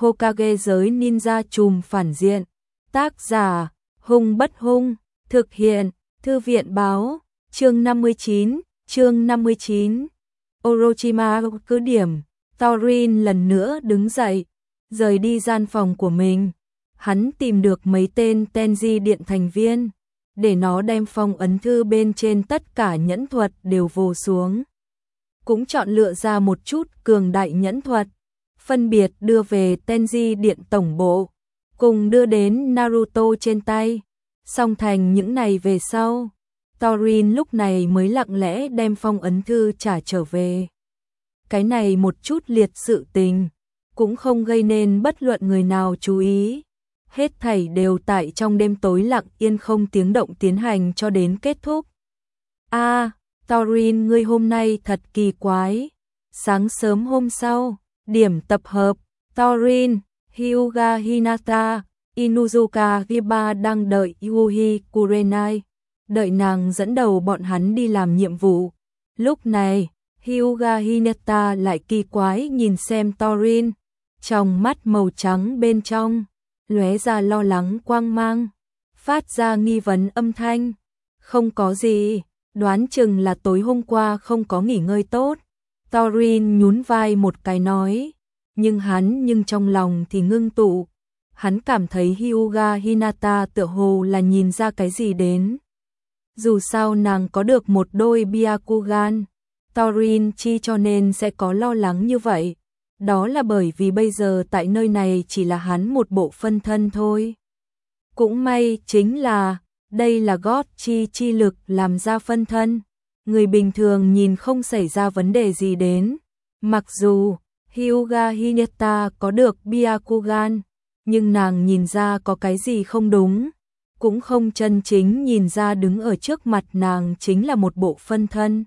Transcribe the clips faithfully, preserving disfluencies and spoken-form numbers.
Hokage giới ninja trùm phản diện. Tác giả, Hung Bất Hung, thực hiện, Thư viện báo, chương năm mươi chín, chương năm mươi chín. Orochimaru cứ điểm, Thorin lần nữa đứng dậy, rời đi gian phòng của mình. Hắn tìm được mấy tên Tenji Điện thành viên, để nó đem phong ấn thư bên trên tất cả nhẫn thuật đều vồ xuống. Cũng chọn lựa ra một chút cường đại nhẫn thuật, phân biệt đưa về Tenji Điện tổng bộ, cùng đưa đến Naruto trên tay. Xong thành những này về sau, Thorin lúc này mới lặng lẽ đem phong ấn thư trả trở về. Cái này một chút liệt sự tình, cũng không gây nên bất luận người nào chú ý. Hết thảy đều tại trong đêm tối lặng yên không tiếng động tiến hành cho đến kết thúc. A, à, Thorin, ngươi hôm nay thật kỳ quái. Sáng sớm hôm sau, điểm tập hợp, Thorin, Hyuga Hinata, Inuzuka Giba đang đợi Yuhi Kurenai, đợi nàng dẫn đầu bọn hắn đi làm nhiệm vụ. Lúc này, Hyuga Hinata lại kỳ quái nhìn xem Thorin, trong mắt màu trắng bên trong lóe ra lo lắng quang mang, phát ra nghi vấn âm thanh. Không có gì, đoán chừng là tối hôm qua không có nghỉ ngơi tốt. Thorin nhún vai một cái nói, nhưng hắn nhưng trong lòng thì ngưng tụ. Hắn cảm thấy Hyuga Hinata tựa hồ là nhìn ra cái gì đến. Dù sao nàng có được một đôi Byakugan, Thorin chi cho nên sẽ có lo lắng như vậy. Đó là bởi vì bây giờ tại nơi này chỉ là hắn một bộ phân thân thôi. Cũng may chính là, đây là God chi chi lực làm ra phân thân. Người bình thường nhìn không xảy ra vấn đề gì đến. Mặc dù Hyuga Hinata có được Byakugan, nhưng nàng nhìn ra có cái gì không đúng. Cũng không chân chính nhìn ra đứng ở trước mặt nàng chính là một bộ phân thân.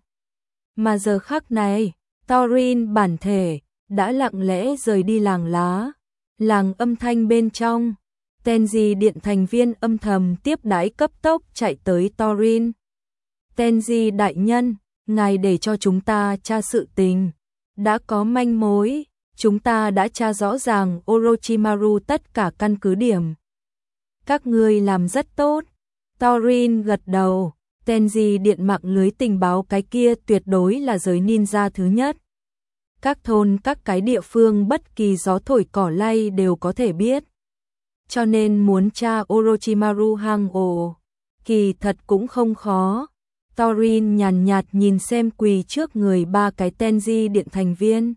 Mà giờ khắc này, Thorin bản thể đã lặng lẽ rời đi làng lá. Làng âm thanh bên trong, Tenji Điện thành viên âm thầm tiếp đãi cấp tốc chạy tới Thorin. Tenji đại nhân, ngài để cho chúng ta tra sự tình. Đã có manh mối, chúng ta đã tra rõ ràng Orochimaru tất cả căn cứ điểm. Các ngươi làm rất tốt. Thorin gật đầu. Tenji Điện mạng lưới tình báo cái kia tuyệt đối là giới ninja thứ nhất. Các thôn các cái địa phương bất kỳ gió thổi cỏ lay đều có thể biết. Cho nên muốn tra Orochimaru hang ổ, kỳ thật cũng không khó. Thorin nhàn nhạt nhìn xem quỳ trước người ba cái Tenji Điện thành viên.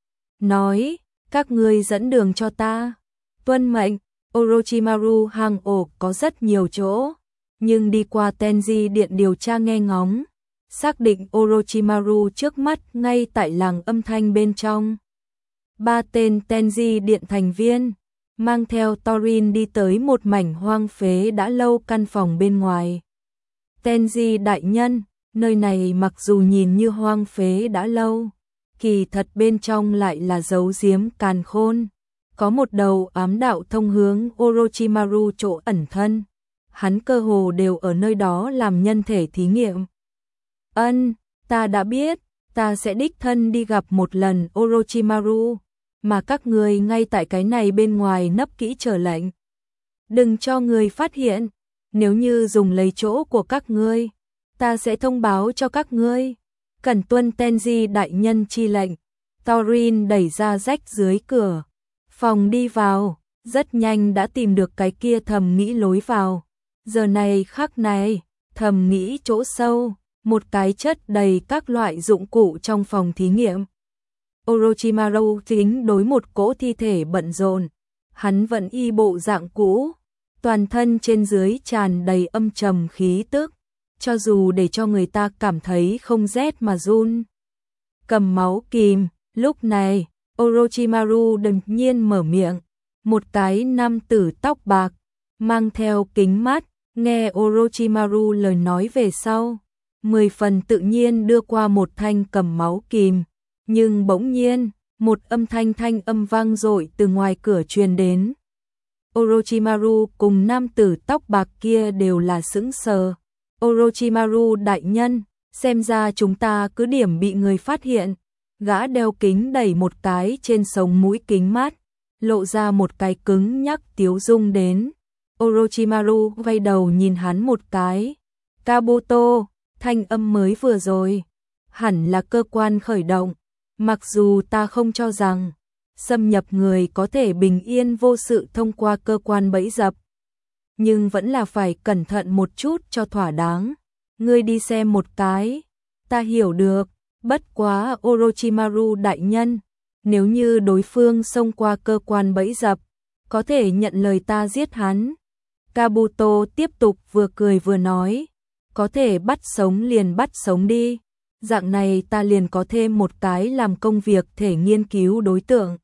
Nói, các ngươi dẫn đường cho ta. Tuân mệnh. Orochimaru hang ổ có rất nhiều chỗ, nhưng đi qua Tenji Điện điều tra nghe ngóng, xác định Orochimaru trước mắt ngay tại làng âm thanh bên trong. Ba tên Tenji Điện thành viên mang theo Thorin đi tới một mảnh hoang phế đã lâu căn phòng bên ngoài. Tenji đại nhân, nơi này mặc dù nhìn như hoang phế đã lâu, kỳ thật bên trong lại là giấu giếm càn khôn. Có một đầu ám đạo thông hướng Orochimaru chỗ ẩn thân. Hắn cơ hồ đều ở nơi đó làm nhân thể thí nghiệm. Ân, ta đã biết, ta sẽ đích thân đi gặp một lần Orochimaru, mà các người ngay tại cái này bên ngoài nấp kỹ chờ lệnh. Đừng cho người phát hiện, nếu như dùng lấy chỗ của các ngươi, ta sẽ thông báo cho các ngươi. Cẩn tuân Tenji đại nhân chi lệnh. Thorin đẩy ra rách dưới cửa phòng đi vào, rất nhanh đã tìm được cái kia thầm nghĩ lối vào. Giờ này khắc này, thầm nghĩ chỗ sâu, một cái chất đầy các loại dụng cụ trong phòng thí nghiệm. Orochimaru chính đối một cỗ thi thể bận rộn, hắn vẫn y bộ dạng cũ, toàn thân trên dưới tràn đầy âm trầm khí tức, cho dù để cho người ta cảm thấy không rét mà run. Cầm máu kìm, lúc này, Orochimaru đột nhiên mở miệng, một cái nam tử tóc bạc, mang theo kính mắt, nghe Orochimaru lời nói về sau, mười phần tự nhiên đưa qua một thanh cầm máu kìm, nhưng bỗng nhiên, một âm thanh thanh âm vang dội từ ngoài cửa truyền đến. Orochimaru cùng nam tử tóc bạc kia đều là sững sờ. Orochimaru đại nhân, xem ra chúng ta cứ điểm bị người phát hiện. Gã đeo kính đẩy một cái trên sống mũi kính mát, lộ ra một cái cứng nhắc tiếu dung đến. Orochimaru quay đầu nhìn hắn một cái. Kabuto, thanh âm mới vừa rồi, hẳn là cơ quan khởi động. Mặc dù ta không cho rằng xâm nhập người có thể bình yên vô sự thông qua cơ quan bẫy dập, nhưng vẫn là phải cẩn thận một chút cho thỏa đáng. Ngươi đi xem một cái. Ta hiểu được, bất quá Orochimaru đại nhân, nếu như đối phương xông qua cơ quan bẫy dập, có thể nhận lời ta giết hắn. Kabuto tiếp tục vừa cười vừa nói, có thể bắt sống liền bắt sống đi, dạng này ta liền có thêm một cái làm công việc thể nghiên cứu đối tượng.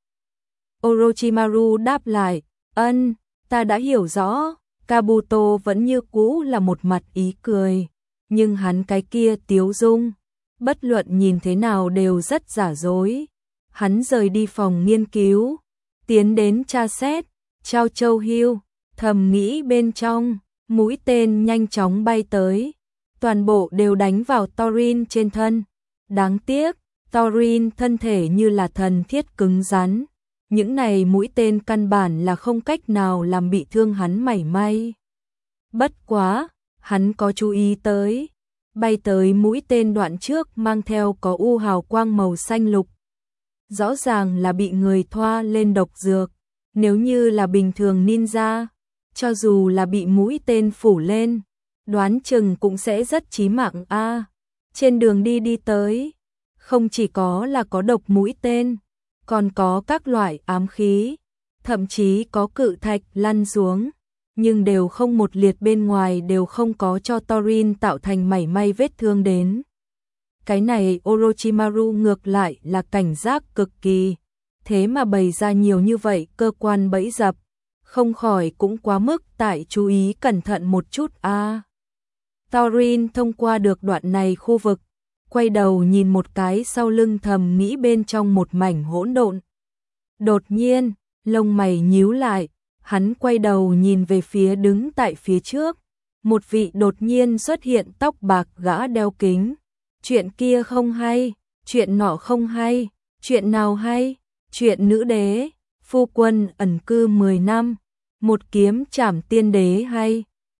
Orochimaru đáp lại, ân, ta đã hiểu rõ. Kabuto vẫn như cũ là một mặt ý cười, nhưng hắn cái kia tiếu dung, bất luận nhìn thế nào đều rất giả dối. Hắn rời đi phòng nghiên cứu, tiến đến tra xét, Trao Châu Hưu, thầm nghĩ bên trong, mũi tên nhanh chóng bay tới, toàn bộ đều đánh vào Thorin trên thân. Đáng tiếc, Thorin thân thể như là thần thiết cứng rắn, những này mũi tên căn bản là không cách nào làm bị thương hắn mảy may. Bất quá, hắn có chú ý tới, bay tới mũi tên đoạn trước mang theo có u hào quang màu xanh lục. Rõ ràng là bị người thoa lên độc dược, nếu như là bình thường ninja, cho dù là bị mũi tên phủ lên, đoán chừng cũng sẽ rất chí mạng a. À, trên đường đi đi tới, không chỉ có là có độc mũi tên, còn có các loại ám khí, thậm chí có cự thạch lăn xuống, nhưng đều không một liệt bên ngoài đều không có cho Thorin tạo thành mảy may vết thương đến. Cái này Orochimaru ngược lại là cảnh giác cực kỳ, thế mà bày ra nhiều như vậy cơ quan bẫy dập, không khỏi cũng quá mức tại chú ý cẩn thận một chút a. À, Thorin thông qua được đoạn này khu vực, quay đầu nhìn một cái sau lưng thầm nghĩ bên trong một mảnh hỗn độn. Đột nhiên, lông mày nhíu lại, hắn quay đầu nhìn về phía đứng tại phía trước, một vị đột nhiên xuất hiện tóc bạc gã đeo kính. Chuyện kia không hay, chuyện nọ không hay, chuyện nào hay, chuyện nữ đế, phu quân ẩn cư mười năm, một kiếm trảm tiên đế hay.